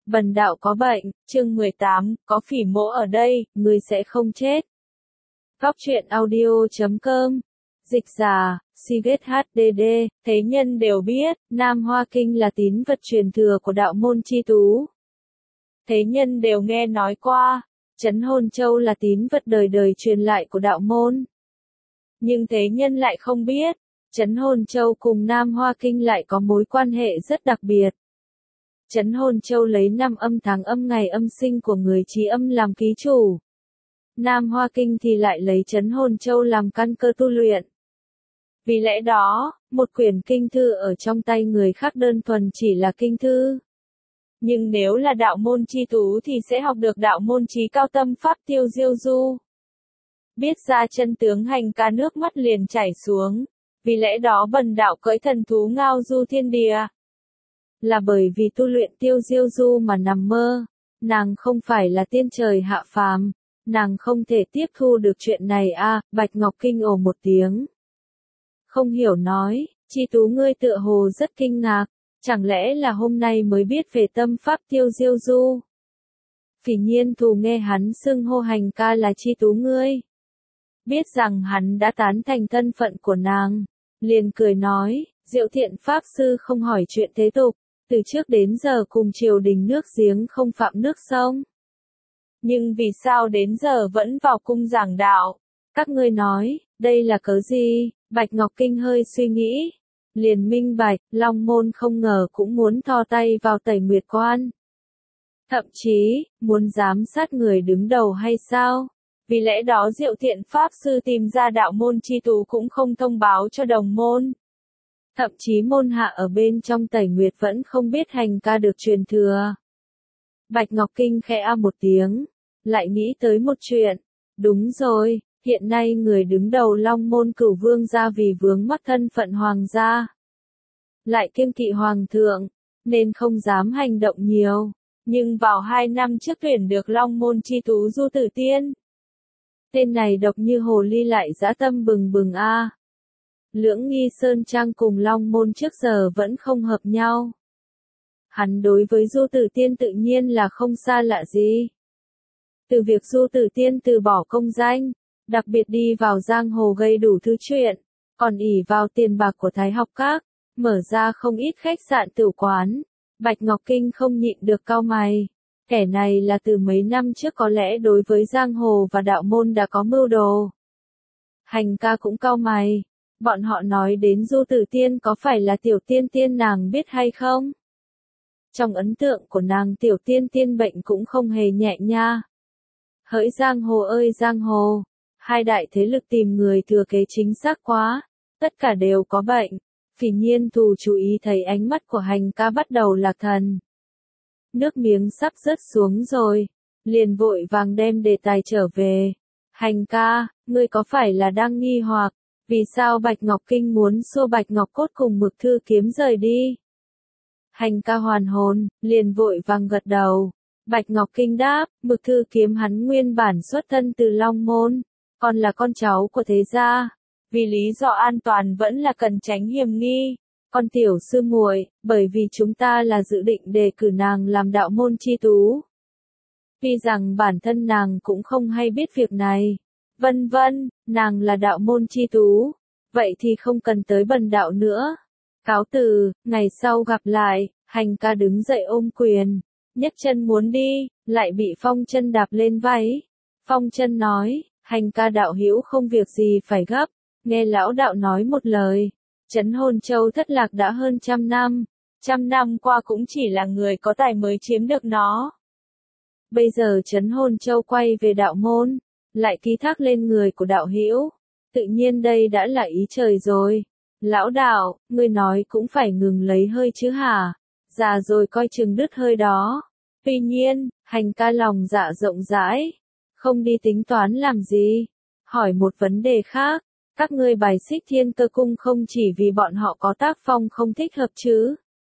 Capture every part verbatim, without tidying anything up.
Bần đạo có bệnh, chương mười tám, có phỉ mỗ ở đây, ngươi sẽ không chết. Góc truyện audio chấm com. Dịch giả, Siget hát đê đê, thế nhân đều biết, Nam Hoa Kinh là tín vật truyền thừa của đạo môn chi tú. Thế nhân đều nghe nói qua, Trấn Hồn Châu là tín vật đời đời truyền lại của đạo môn. Nhưng thế nhân lại không biết, Trấn Hồn Châu cùng Nam Hoa Kinh lại có mối quan hệ rất đặc biệt. Trấn Hồn Châu lấy năm âm tháng âm ngày âm sinh của người trí âm làm ký chủ. Nam Hoa Kinh thì lại lấy Trấn Hồn Châu làm căn cơ tu luyện. Vì lẽ đó, một quyển kinh thư ở trong tay người khác đơn thuần chỉ là kinh thư. Nhưng nếu là đạo môn chi tú thì sẽ học được đạo môn trí cao tâm pháp tiêu diêu du. Biết ra chân tướng hành ca nước mắt liền chảy xuống. Vì lẽ đó bần đạo cưỡi thần thú ngao du thiên địa. Là bởi vì tu luyện tiêu diêu du mà nằm mơ. Nàng không phải là tiên trời hạ phàm. Nàng không thể tiếp thu được chuyện này a à, Bạch Ngọc Kinh ồ một tiếng. Không hiểu nói, chi tú ngươi tựa hồ rất kinh ngạc. Chẳng lẽ là hôm nay mới biết về tâm pháp tiêu diêu du? Phỉ Nhiên Thù nghe hắn xưng hô hành ca là chi tú ngươi. Biết rằng hắn đã tán thành thân phận của nàng. Liền cười nói, Diệu Thiện Pháp Sư không hỏi chuyện thế tục. Từ trước đến giờ cùng triều đình nước giếng không phạm nước sông. Nhưng vì sao đến giờ vẫn vào cung giảng đạo? Các ngươi nói, đây là cớ gì? Bạch Ngọc Kinh hơi suy nghĩ. Liền minh bạch, Long Môn không ngờ cũng muốn thò tay vào Tẩy Nguyệt Quan. Thậm chí, muốn giám sát người đứng đầu hay sao? Vì lẽ đó Diệu Thiện Pháp Sư tìm ra đạo môn chi tú cũng không thông báo cho đồng môn. Thậm chí môn hạ ở bên trong Tẩy Nguyệt vẫn không biết hành ca được truyền thừa. Bạch Ngọc Kinh khẽ a một tiếng, lại nghĩ tới một chuyện. Đúng rồi, hiện nay người đứng đầu Long Môn Cửu Vương gia vì vướng mắc thân phận hoàng gia. Lại kiêng kỵ hoàng thượng, nên không dám hành động nhiều. Nhưng vào hai năm trước tuyển được Long Môn chi tú Du Tử Tiên. Tên này độc như hồ ly lại dã tâm bừng bừng a. À. Lưỡng Nghi Sơn Trang cùng Long Môn trước giờ vẫn không hợp nhau. Hắn đối với Du Tử Tiên tự nhiên là không xa lạ gì. Từ việc Du Tử Tiên từ bỏ công danh, đặc biệt đi vào giang hồ gây đủ thứ chuyện, còn ỷ vào tiền bạc của Thái Học Các, mở ra không ít khách sạn tửu quán. Bạch Ngọc Kinh không nhịn được cau mày. Kẻ này là từ mấy năm trước có lẽ đối với giang hồ và đạo môn đã có mưu đồ. Hành ca cũng cau mày. Bọn họ nói đến Du Tử Tiên có phải là tiểu tiên tiên nàng biết hay không? Trong ấn tượng của nàng tiểu tiên tiên bệnh cũng không hề nhẹ nha. Hỡi giang hồ ơi giang hồ, hai đại thế lực tìm người thừa kế chính xác quá, tất cả đều có bệnh. Phỉ Nhiên Thù chú ý thấy ánh mắt của hành ca bắt đầu lạc thần. Nước miếng sắp rớt xuống rồi, liền vội vàng đem đề tài trở về. Hành ca, ngươi có phải là đang nghi hoặc, vì sao Bạch Ngọc Kinh muốn xua Bạch Ngọc Cốt cùng Mực Thư Kiếm rời đi? Hành ca hoàn hồn, liền vội vàng gật đầu. Bạch Ngọc Kinh đáp, Mực Thư Kiếm hắn nguyên bản xuất thân từ Long Môn, còn là con cháu của thế gia. Vì lý do an toàn vẫn là cần tránh hiểm nghi. Con tiểu sư muội, bởi vì chúng ta là dự định đề cử nàng làm đạo môn chi tú. Tuy rằng bản thân nàng cũng không hay biết việc này. Vân vân, nàng là đạo môn chi tú. Vậy thì không cần tới bần đạo nữa. Cáo từ, ngày sau gặp lại. Hành ca đứng dậy ôm quyền. Nhấc chân muốn đi, lại bị Phong Chân đạp lên váy. Phong Chân nói, hành ca đạo hữu không việc gì phải gấp. Nghe lão đạo nói một lời. Trấn Hồn Châu thất lạc đã hơn trăm năm. Trăm năm qua cũng chỉ là người có tài mới chiếm được nó. Bây giờ Trấn Hồn Châu quay về đạo môn, lại ký thác lên người của đạo hữu. Tự nhiên đây đã là ý trời rồi. Lão đạo, ngươi nói cũng phải ngừng lấy hơi chứ hả? Già rồi coi chừng đứt hơi đó. Tuy nhiên, hành ca lòng dạ rộng rãi. Không đi tính toán làm gì. Hỏi một vấn đề khác. Các ngươi bài xích Thiên Cơ Cung không chỉ vì bọn họ có tác phong không thích hợp chứ.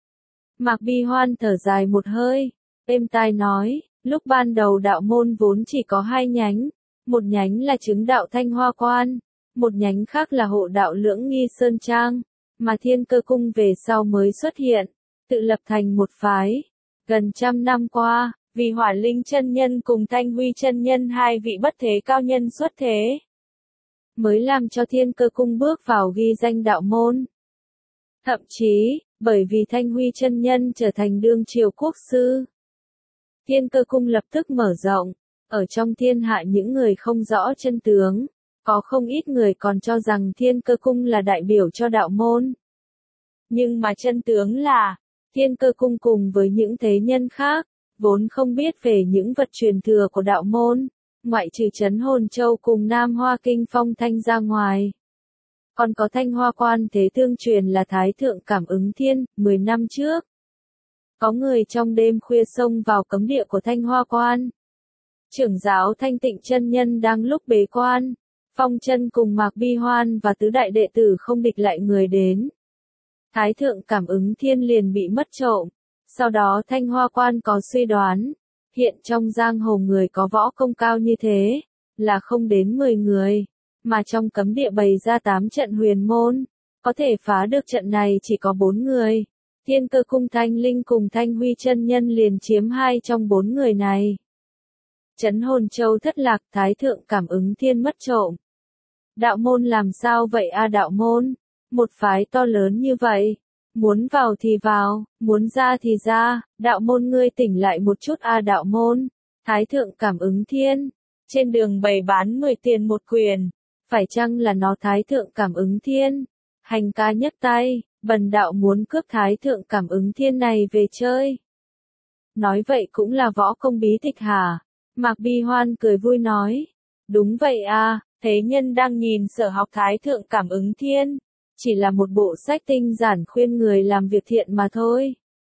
Mạc Bi Hoan thở dài một hơi, êm tai nói, lúc ban đầu đạo môn vốn chỉ có hai nhánh, một nhánh là chứng đạo Thanh Hoa Quan, một nhánh khác là hộ đạo Lưỡng Nghi Sơn Trang, mà Thiên Cơ Cung về sau mới xuất hiện, tự lập thành một phái. Gần trăm năm qua, vì Hỏa Linh chân nhân cùng Thanh Huy chân nhân hai vị bất thế cao nhân xuất thế, mới làm cho Thiên Cơ Cung bước vào ghi danh đạo môn. Thậm chí, bởi vì Thanh Huy chân nhân trở thành đương triều quốc sư, Thiên Cơ Cung lập tức mở rộng, ở trong thiên hạ những người không rõ chân tướng, có không ít người còn cho rằng Thiên Cơ Cung là đại biểu cho đạo môn. Nhưng mà chân tướng là, Thiên Cơ Cung cùng với những thế nhân khác, vốn không biết về những vật truyền thừa của đạo môn, ngoại trừ Trấn Hồn Châu cùng Nam Hoa Kinh Phong Thanh ra ngoài. Còn có Thanh Hoa Quan Thế Tương truyền là Thái Thượng Cảm Ứng Thiên, mười năm trước. Có người trong đêm khuya xông vào cấm địa của Thanh Hoa Quan. Trưởng giáo Thanh Tịnh chân nhân đang lúc bế quan, Phong Chân cùng Mạc Bi Hoan và tứ đại đệ tử không địch lại người đến. Thái Thượng Cảm Ứng Thiên liền bị mất trộm. Sau đó Thanh Hoa Quan có suy đoán, hiện trong giang hồ người có võ công cao như thế, là không đến mười người, mà trong cấm địa bày ra tám trận huyền môn, có thể phá được trận này chỉ có bốn người. Thiên Cơ Cung Thanh Linh cùng Thanh Huy chân nhân liền chiếm hai trong bốn người này. Trấn Hồn Châu thất lạc, Thái Thượng Cảm Ứng Thiên mất trộm. Đạo môn làm sao vậy a đạo môn? Một phái to lớn như vậy, muốn vào thì vào, muốn ra thì ra, đạo môn ngươi tỉnh lại một chút a đạo môn. Thái Thượng Cảm Ứng Thiên, trên đường bày bán mười tiền một quyền, phải chăng là nó Thái Thượng Cảm Ứng Thiên? Hành ca nhấc tay, bần đạo muốn cướp Thái Thượng Cảm Ứng Thiên này về chơi. Nói vậy cũng là võ công bí tịch hả? Mạc Bi Hoan cười vui nói, đúng vậy a, thế nhân đang nhìn sở học Thái Thượng Cảm Ứng Thiên, chỉ là một bộ sách tinh giản khuyên người làm việc thiện mà thôi.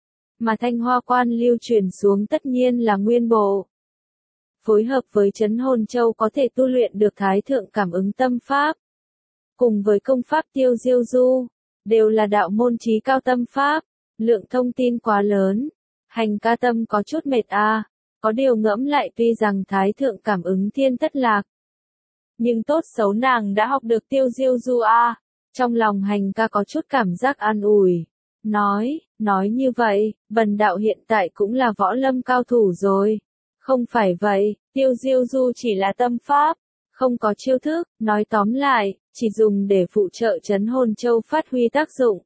Mà Thanh Hoa Quan lưu truyền xuống tất nhiên là nguyên bộ. Phối hợp với Trấn Hồn Châu có thể tu luyện được Thái Thượng Cảm Ứng Tâm Pháp. Cùng với công pháp Tiêu Diêu Du, đều là đạo môn chí cao tâm pháp, lượng thông tin quá lớn. Hành ca tâm có chút mệt a, có điều ngẫm lại tuy rằng Thái Thượng Cảm Ứng Thiên thất lạc. Nhưng tốt xấu nàng đã học được Tiêu Diêu Du a. Trong lòng hành ca có chút cảm giác an ủi. Nói, nói như vậy, bần đạo hiện tại cũng là võ lâm cao thủ rồi. Không phải vậy, Tiêu Diêu Du chỉ là tâm pháp, không có chiêu thức, nói tóm lại, chỉ dùng để phụ trợ Trấn Hồn Châu phát huy tác dụng.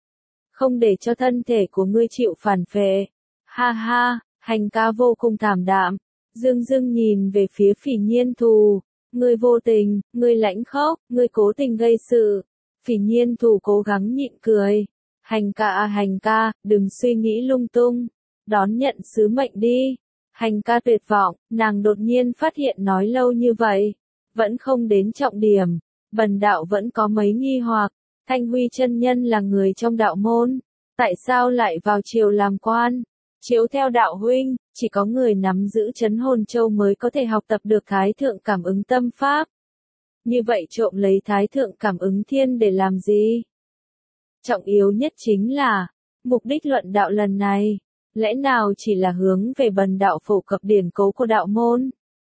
Không để cho thân thể của ngươi chịu phản phệ. Ha ha, hành ca vô cùng thảm đạm, dưng dưng nhìn về phía Phỉ Nhiên Thù. Ngươi vô tình, ngươi lãnh khốc, ngươi cố tình gây sự. Phỉ Nhiên Thù cố gắng nhịn cười. Hành ca à hành ca, đừng suy nghĩ lung tung. Đón nhận sứ mệnh đi. Hành ca tuyệt vọng, nàng đột nhiên phát hiện nói lâu như vậy. Vẫn không đến trọng điểm. Bần đạo vẫn có mấy nghi hoặc. Thanh Huy chân nhân là người trong đạo môn. Tại sao lại vào triều làm quan? Chiếu theo đạo huynh, chỉ có người nắm giữ Trấn Hồn Châu mới có thể học tập được Thái Thượng Cảm Ứng Tâm Pháp. Như vậy trộm lấy Thái Thượng Cảm Ứng Thiên để làm gì? Trọng yếu nhất chính là, mục đích luận đạo lần này, lẽ nào chỉ là hướng về bần đạo phổ cập điển cố của đạo môn?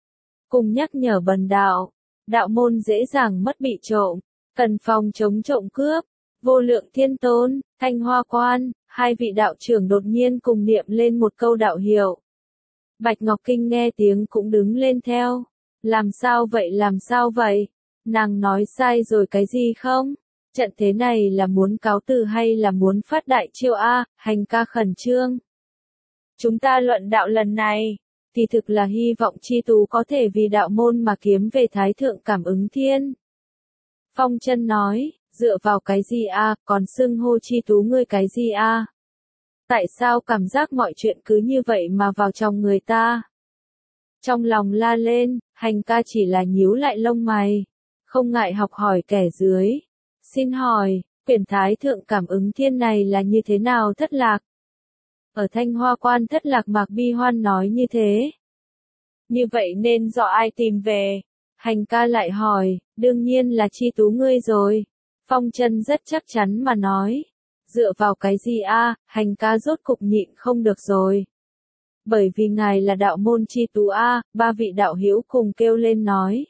Cùng nhắc nhở bần đạo, đạo môn dễ dàng mất bị trộm, cần phòng chống trộm cướp. Vô Lượng Thiên Tôn, Thanh Hoa Quan, hai vị đạo trưởng đột nhiên cùng niệm lên một câu đạo hiệu. Bạch Ngọc Kinh nghe tiếng cũng đứng lên theo. Làm sao vậy làm sao vậy? Nàng nói sai rồi cái gì không? Trận thế này là muốn cáo từ hay là muốn phát đại chiêu a? Hành ca khẩn trương. Chúng ta luận đạo lần này, thì thực là hy vọng chi tú có thể vì đạo môn mà kiếm về Thái Thượng Cảm Ứng Thiên. Phong Chân nói, dựa vào cái gì a, còn xưng hô chi tú ngươi cái gì a? Tại sao cảm giác mọi chuyện cứ như vậy mà vào trong người ta? Trong lòng la lên, hành ca chỉ là nhíu lại lông mày, không ngại học hỏi kẻ dưới. Xin hỏi, quyển Thái Thượng Cảm Ứng Thiên này là như thế nào thất lạc? Ở Thanh Hoa Quan thất lạc Mạc Bi Hoan nói như thế. Như vậy nên do ai tìm về? Hành ca lại hỏi, đương nhiên là chi tú ngươi rồi. Phong Chân rất chắc chắn mà nói. Dựa vào cái gì a? Hành ca rốt cục nhịn không được rồi. Bởi vì ngài là đạo môn chi tú a, ba vị đạo hữu cùng kêu lên nói.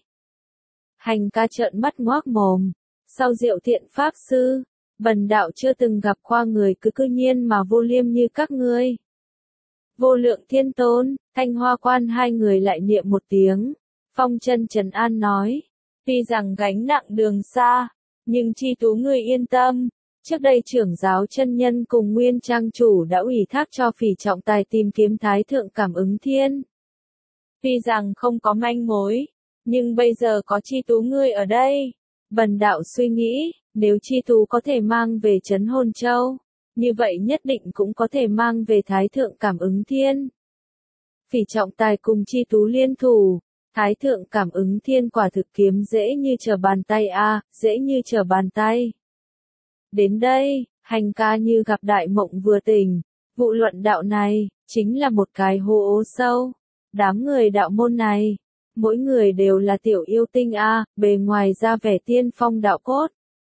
Hành ca trợn mắt ngoác mồm. Sau Diệu Thiện Pháp Sư, bần đạo chưa từng gặp qua người cứ cư nhiên mà vô liêm như các ngươi. Vô Lượng Thiên Tôn, Thanh Hoa Quan hai người lại niệm một tiếng. Phong Chân trấn an nói, tuy rằng gánh nặng đường xa, nhưng Chi Tú ngươi yên tâm, trước đây trưởng giáo chân nhân cùng Nguyên Trang chủ đã ủy thác cho Phỉ Trọng Tài tìm kiếm Thái Thượng Cảm Ứng Thiên. Tuy rằng không có manh mối, nhưng bây giờ có Chi Tú ngươi ở đây. Bần đạo suy nghĩ, nếu Chi Tú có thể mang về Trấn Hồn Châu, như vậy nhất định cũng có thể mang về Thái Thượng Cảm Ứng Thiên. Phỉ Trọng Tài cùng Chi Tú liên thủ, Thái Thượng Cảm Ứng Thiên quả thực kiếm dễ như trở bàn tay a, à, dễ như trở bàn tay. Đến đây, Hành ca như gặp đại mộng vừa tỉnh, vụ luận đạo này, chính là một cái hố ố sâu. Đám người đạo môn này, mỗi người đều là tiểu yêu tinh a, à, bề ngoài ra vẻ tiên phong đạo cốt.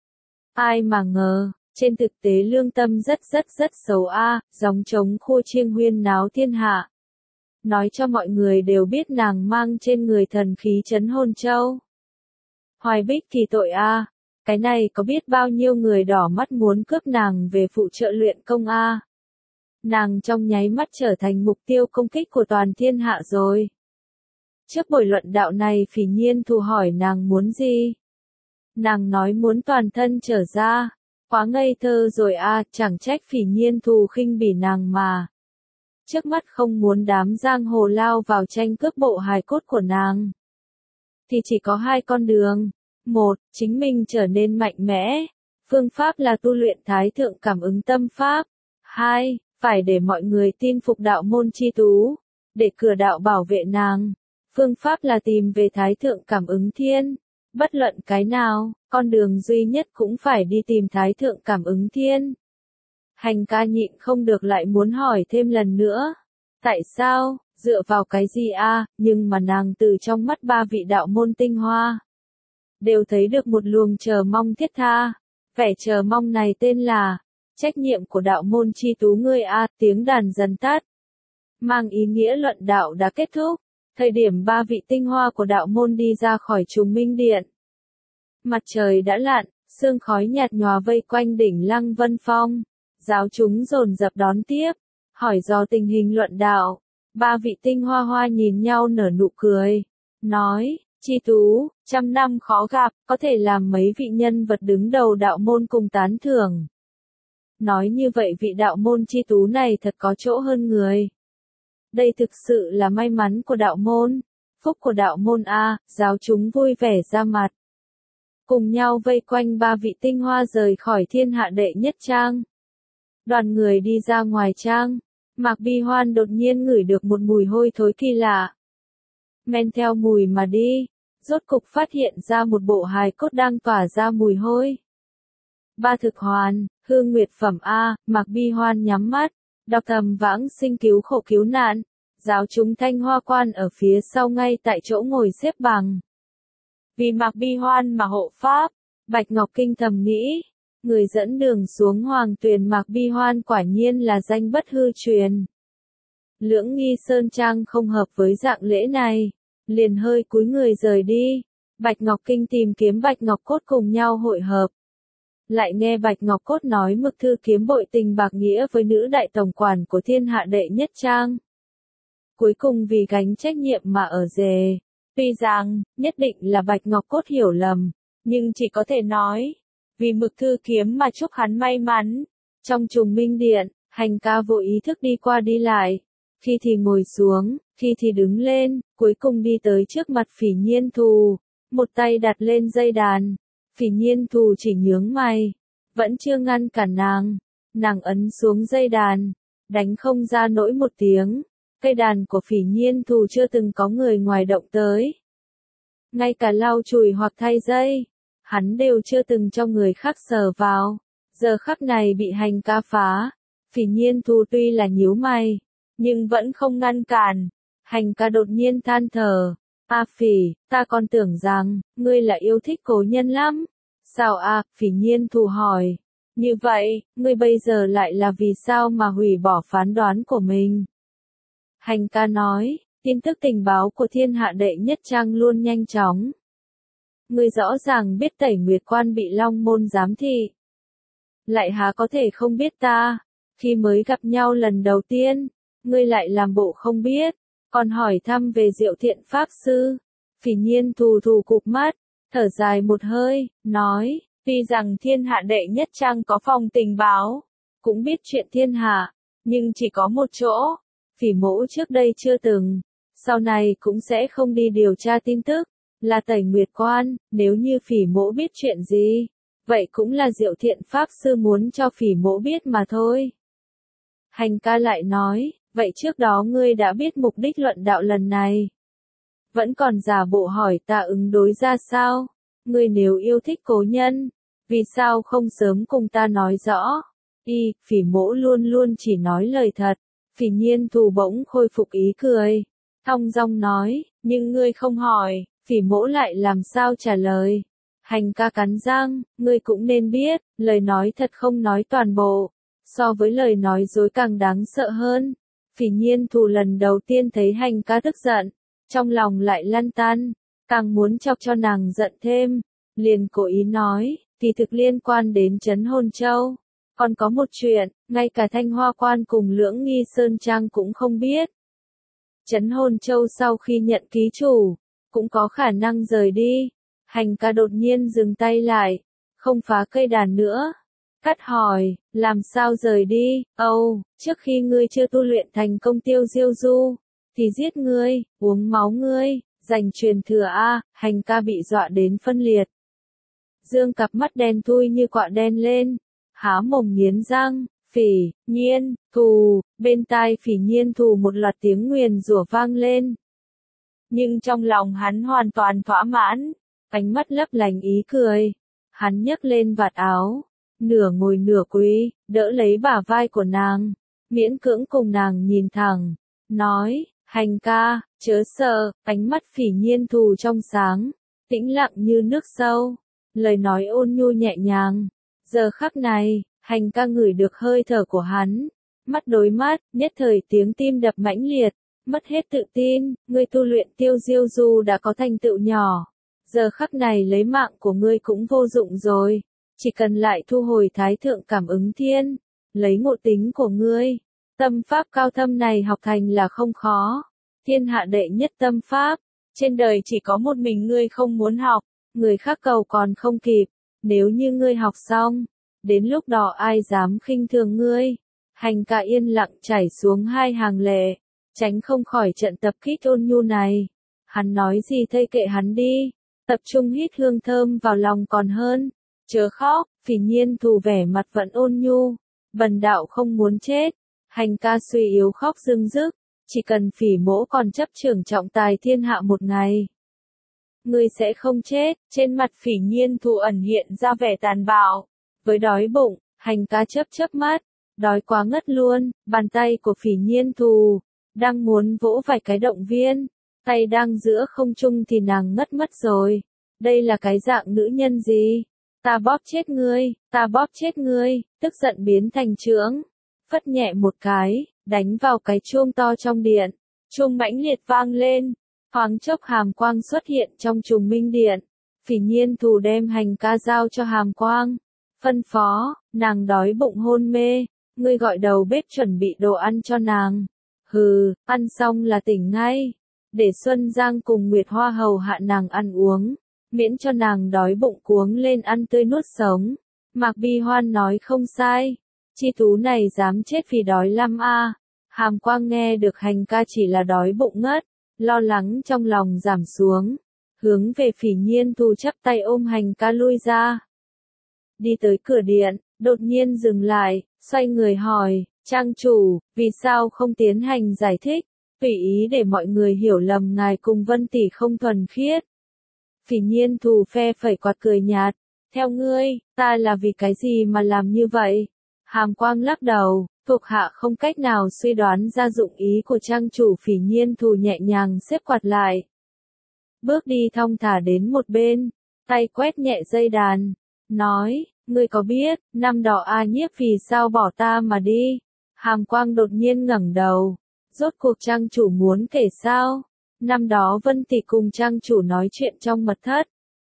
Ai mà ngờ, trên thực tế lương tâm rất rất rất xấu a, à, gióng trống khua chiêng huyên náo thiên hạ. Nói cho mọi người đều biết nàng mang trên người thần khí Trấn Hồn Châu. Hoài Bích kỳ tội a, à, cái này có biết bao nhiêu người đỏ mắt muốn cướp nàng về phụ trợ luyện công a. À. Nàng trong nháy mắt trở thành mục tiêu công kích của toàn thiên hạ rồi. Trước buổi luận đạo này Phỉ Nhiên Thù hỏi nàng muốn gì? Nàng nói muốn toàn thân trở ra. Quá ngây thơ rồi a, à, chẳng trách Phỉ Nhiên Thù khinh bỉ nàng mà. Trước mắt không muốn đám giang hồ lao vào tranh cướp bộ hài cốt của nàng. Thì chỉ có hai con đường. Một, chính mình trở nên mạnh mẽ. Phương pháp là tu luyện Thái Thượng Cảm Ứng Tâm Pháp. Hai, phải để mọi người tin phục đạo môn Chi Tú. Để cửa đạo bảo vệ nàng. Phương pháp là tìm về Thái Thượng Cảm Ứng Thiên. Bất luận cái nào, con đường duy nhất cũng phải đi tìm Thái Thượng Cảm Ứng Thiên. Hành ca nhịn không được lại muốn hỏi thêm lần nữa. Tại sao, dựa vào cái gì a? À, nhưng mà nàng từ trong mắt ba vị đạo môn tinh hoa. Đều thấy được một luồng chờ mong thiết tha. Vẻ chờ mong này tên là, trách nhiệm của đạo môn Chi Tú ngươi a, à, tiếng đàn dần tắt. Mang ý nghĩa luận đạo đã kết thúc. Thời điểm ba vị tinh hoa của đạo môn đi ra khỏi Trùng Minh Điện. Mặt trời đã lặn, sương khói nhạt nhòa vây quanh đỉnh Lăng Vân Phong. Giáo chúng dồn dập đón tiếp, hỏi dò tình hình luận đạo. Ba vị tinh hoa hoa nhìn nhau nở nụ cười, nói, Chi Tú, trăm năm khó gặp, có thể làm mấy vị nhân vật đứng đầu đạo môn cùng tán thưởng. Nói như vậy vị đạo môn Chi Tú này thật có chỗ hơn người. Đây thực sự là may mắn của đạo môn, phúc của đạo môn a, giáo chúng vui vẻ ra mặt. Cùng nhau vây quanh ba vị tinh hoa rời khỏi thiên hạ đệ nhất trang. Đoàn người đi ra ngoài trang, Mạc Bi Hoan đột nhiên ngửi được một mùi hôi thối kỳ lạ. Men theo mùi mà đi, rốt cục phát hiện ra một bộ hài cốt đang tỏa ra mùi hôi. Ba thực hoàn, hương nguyệt phẩm a, Mạc Bi Hoan nhắm mắt, đọc thầm vãng sinh cứu khổ cứu nạn. Giáo chúng Thanh Hoa Quan ở phía sau ngay tại chỗ ngồi xếp bằng. Vì Mạc Bi Hoan mà hộ pháp, Bạch Ngọc Kinh thầm nghĩ. Người dẫn đường xuống Hoàng Tuyền Mạc Bi Hoan quả nhiên là danh bất hư truyền. Lưỡng Nghi Sơn Trang không hợp với dạng lễ này, liền hơi cúi người rời đi. Bạch Ngọc Kinh tìm kiếm Bạch Ngọc Cốt cùng nhau hội hợp. Lại nghe Bạch Ngọc Cốt nói Mực Thư Kiếm bội tình bạc nghĩa với nữ đại tổng quản của thiên hạ đệ nhất trang. Cuối cùng vì gánh trách nhiệm mà ở rề. Tuy rằng, nhất định là Bạch Ngọc Cốt hiểu lầm, nhưng chỉ có thể nói. Vì Mực Thư Kiếm mà chúc hắn may mắn. Trong Trùng Minh Điện, Hành ca vô ý thức đi qua đi lại. Khi thì ngồi xuống, khi thì đứng lên, cuối cùng đi tới trước mặt Phỉ Nhiên Thù. Một tay đặt lên dây đàn. Phỉ Nhiên Thù chỉ nhướng mày. Vẫn chưa ngăn cản nàng. Nàng ấn xuống dây đàn. Đánh không ra nỗi một tiếng. Cây đàn của Phỉ Nhiên Thù chưa từng có người ngoài động tới. Ngay cả lau chùi hoặc thay dây. Hắn đều chưa từng cho người khác sờ vào. Giờ khắc này bị Hành ca phá. Phỉ Nhiên Thù tuy là nhíu mày, nhưng vẫn không ngăn cản. Hành ca đột nhiên than thở. A Phỉ, ta còn tưởng rằng, ngươi là yêu thích cố nhân lắm. Sao a? Phỉ Nhiên Thù hỏi. Như vậy, ngươi bây giờ lại là vì sao mà hủy bỏ phán đoán của mình? Hành ca nói, tin tức tình báo của thiên hạ đệ nhất trang luôn nhanh chóng. Ngươi rõ ràng biết Tẩy Nguyệt Quan bị Long Môn giám thị. Lại há có thể không biết ta, khi mới gặp nhau lần đầu tiên, ngươi lại làm bộ không biết, còn hỏi thăm về Diệu Thiện Pháp Sư. Phỉ Nhiên thù thù cụp mắt, thở dài một hơi, nói, tuy rằng thiên hạ đệ nhất trang có phòng tình báo, cũng biết chuyện thiên hạ, nhưng chỉ có một chỗ, Phỉ Mỗ trước đây chưa từng, sau này cũng sẽ không đi điều tra tin tức, là Tẩy Nguyệt Quan, nếu như Phỉ Mỗ biết chuyện gì, vậy cũng là Diệu Thiện Pháp Sư muốn cho Phỉ Mỗ biết mà thôi. Hành ca lại nói, vậy trước đó ngươi đã biết mục đích luận đạo lần này. Vẫn còn giả bộ hỏi ta ứng đối ra sao? Ngươi nếu yêu thích cố nhân, vì sao không sớm cùng ta nói rõ? Y, Phỉ Mỗ luôn luôn chỉ nói lời thật. Phỉ Nhiên thù bỗng khôi phục ý cười. Thong dong nói, nhưng ngươi không hỏi, Phỉ Mỗ lại làm sao trả lời? Hành ca cắn răng, ngươi cũng nên biết, lời nói thật không nói toàn bộ. So với lời nói dối càng đáng sợ hơn. Phỉ Nhiên thù lần đầu tiên thấy hành ca tức giận, trong lòng lại lăn tăn, càng muốn chọc cho nàng giận thêm, liền cố ý nói, thì thực liên quan đến Trấn Hồn Châu. Còn có một chuyện, ngay cả Thanh Hoa Quan cùng Lưỡng Nghi Sơn Trang cũng không biết. Trấn Hồn Châu sau khi nhận ký chủ, cũng có khả năng rời đi. Hành ca đột nhiên dừng tay lại, không phá cây đàn nữa. Cắt hỏi, làm sao rời đi? Âu, trước khi ngươi chưa tu luyện thành công tiêu diêu du, thì giết ngươi, uống máu ngươi, giành truyền thừa a. Hành ca bị dọa đến phân liệt. Dương cặp mắt đen thui như quạ đen lên, há mồm nghiến răng, Phỉ Nhiên thù, bên tai Phỉ Nhiên thù một loạt tiếng nguyền rủa vang lên. Nhưng trong lòng hắn hoàn toàn thỏa mãn, ánh mắt lấp lánh ý cười. Hắn nhấc lên vạt áo, nửa ngồi nửa quỳ, đỡ lấy bả vai của nàng, miễn cưỡng cùng nàng nhìn thẳng, nói, hành ca, chớ sợ, ánh mắt Phỉ Nhiên thù trong sáng, tĩnh lặng như nước sâu, lời nói ôn nhu nhẹ nhàng. Giờ khắc này, hành ca ngửi được hơi thở của hắn, mắt đối mắt, nhất thời tiếng tim đập mãnh liệt, mất hết tự tin, ngươi tu luyện tiêu diêu du đã có thành tựu nhỏ, giờ khắc này lấy mạng của ngươi cũng vô dụng rồi, chỉ cần lại thu hồi thái thượng cảm ứng thiên, lấy ngộ tính của ngươi, tâm pháp cao thâm này học thành là không khó, thiên hạ đệ nhất tâm pháp, trên đời chỉ có một mình ngươi không muốn học, người khác cầu còn không kịp, nếu như ngươi học xong, đến lúc đó ai dám khinh thường ngươi. Hành ca yên lặng chảy xuống hai hàng lệ, tránh không khỏi trận tập kích ôn nhu này. Hắn nói gì thây kệ hắn đi, tập trung hít hương thơm vào lòng còn hơn. Chớ khóc, Phỉ Nhiên thù vẻ mặt vẫn ôn nhu, bần đạo không muốn chết. Hành ca suy yếu khóc rưng rức, chỉ cần Phỉ Mỗ còn chấp trưởng trọng tài thiên hạ một ngày, ngươi sẽ không chết. Trên mặt Phỉ Nhiên thù ẩn hiện ra vẻ tàn bạo, với đói bụng, hành ca chớp chớp mắt, đói quá ngất luôn. Bàn tay của Phỉ Nhiên thù đang muốn vỗ vài cái động viên, tay đang giữa không trung thì nàng ngất mất rồi. Đây là cái dạng nữ nhân gì? Ta bóp chết ngươi, ta bóp chết ngươi, tức giận biến thành chưởng, phất nhẹ một cái, đánh vào cái chuông to trong điện. Chuông mãnh liệt vang lên, thoáng chốc hàm quang xuất hiện trong trùng minh điện. Phỉ Nhiên thù đem hành ca giao cho hàm quang, phân phó, nàng đói bụng hôn mê, ngươi gọi đầu bếp chuẩn bị đồ ăn cho nàng. Hừ, ăn xong là tỉnh ngay, để Xuân Giang cùng Nguyệt Hoa hầu hạ nàng ăn uống, miễn cho nàng đói bụng cuống lên ăn tươi nuốt sống. Mạc Bi Hoan nói không sai, chi thú này dám chết vì đói lắm a. Hàm Quang nghe được hành ca chỉ là đói bụng ngất, lo lắng trong lòng giảm xuống, hướng về Phỉ Nhiên thù chắp tay ôm hành ca lui ra. Đi tới cửa điện, đột nhiên dừng lại, xoay người hỏi, trang chủ, vì sao không tiến hành giải thích, tùy ý để mọi người hiểu lầm ngài cùng Vân tỷ không thuần khiết. Phỉ Nhiên thù phe phẩy quạt cười nhạt, theo ngươi, ta là vì cái gì mà làm như vậy? Hàm Quang lắc đầu, thuộc hạ không cách nào suy đoán ra dụng ý của trang chủ. Phỉ Nhiên thù nhẹ nhàng xếp quạt lại, bước đi thong thả đến một bên, tay quét nhẹ dây đàn, nói, ngươi có biết, năm đó A Nhiếp vì sao bỏ ta mà đi? Hàm Quang đột nhiên ngẩng đầu, rốt cuộc trang chủ muốn kể sao? Năm đó Vân tỷ cùng trang chủ nói chuyện trong mật thất,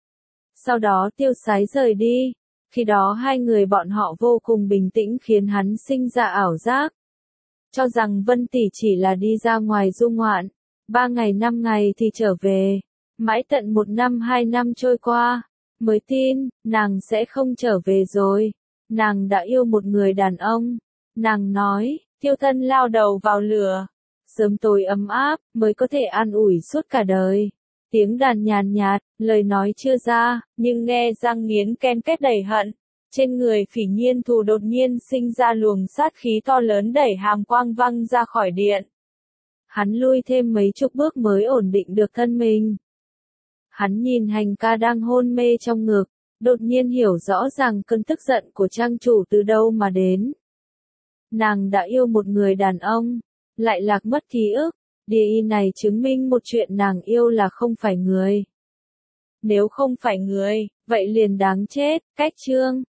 sau đó tiêu sái rời đi, khi đó hai người bọn họ vô cùng bình tĩnh khiến hắn sinh ra ảo giác. cho rằng Vân Tỷ chỉ là đi ra ngoài du ngoạn, ba ngày năm ngày thì trở về, mãi tận một năm hai năm trôi qua, mới tin, nàng sẽ không trở về rồi, nàng đã yêu một người đàn ông, nàng nói, thiêu thân lao đầu vào lửa, sớm tối ấm áp, mới có thể an ủi suốt cả đời. Tiếng đàn nhàn nhạt, lời nói chưa ra, nhưng nghe răng nghiến ken két đầy hận. Trên người Phỉ Nhiên Thù đột nhiên sinh ra luồng sát khí to lớn đẩy hàm quang văng ra khỏi điện. Hắn lui thêm mấy chục bước mới ổn định được thân mình. Hắn nhìn Hành ca đang hôn mê trong ngực, đột nhiên hiểu rõ ràng cơn tức giận của trang chủ từ đâu mà đến. Nàng đã yêu một người đàn ông, lại lạc mất ký ức, địa y này chứng minh một chuyện nàng yêu là không phải người. Nếu không phải người, vậy liền đáng chết, cách chương.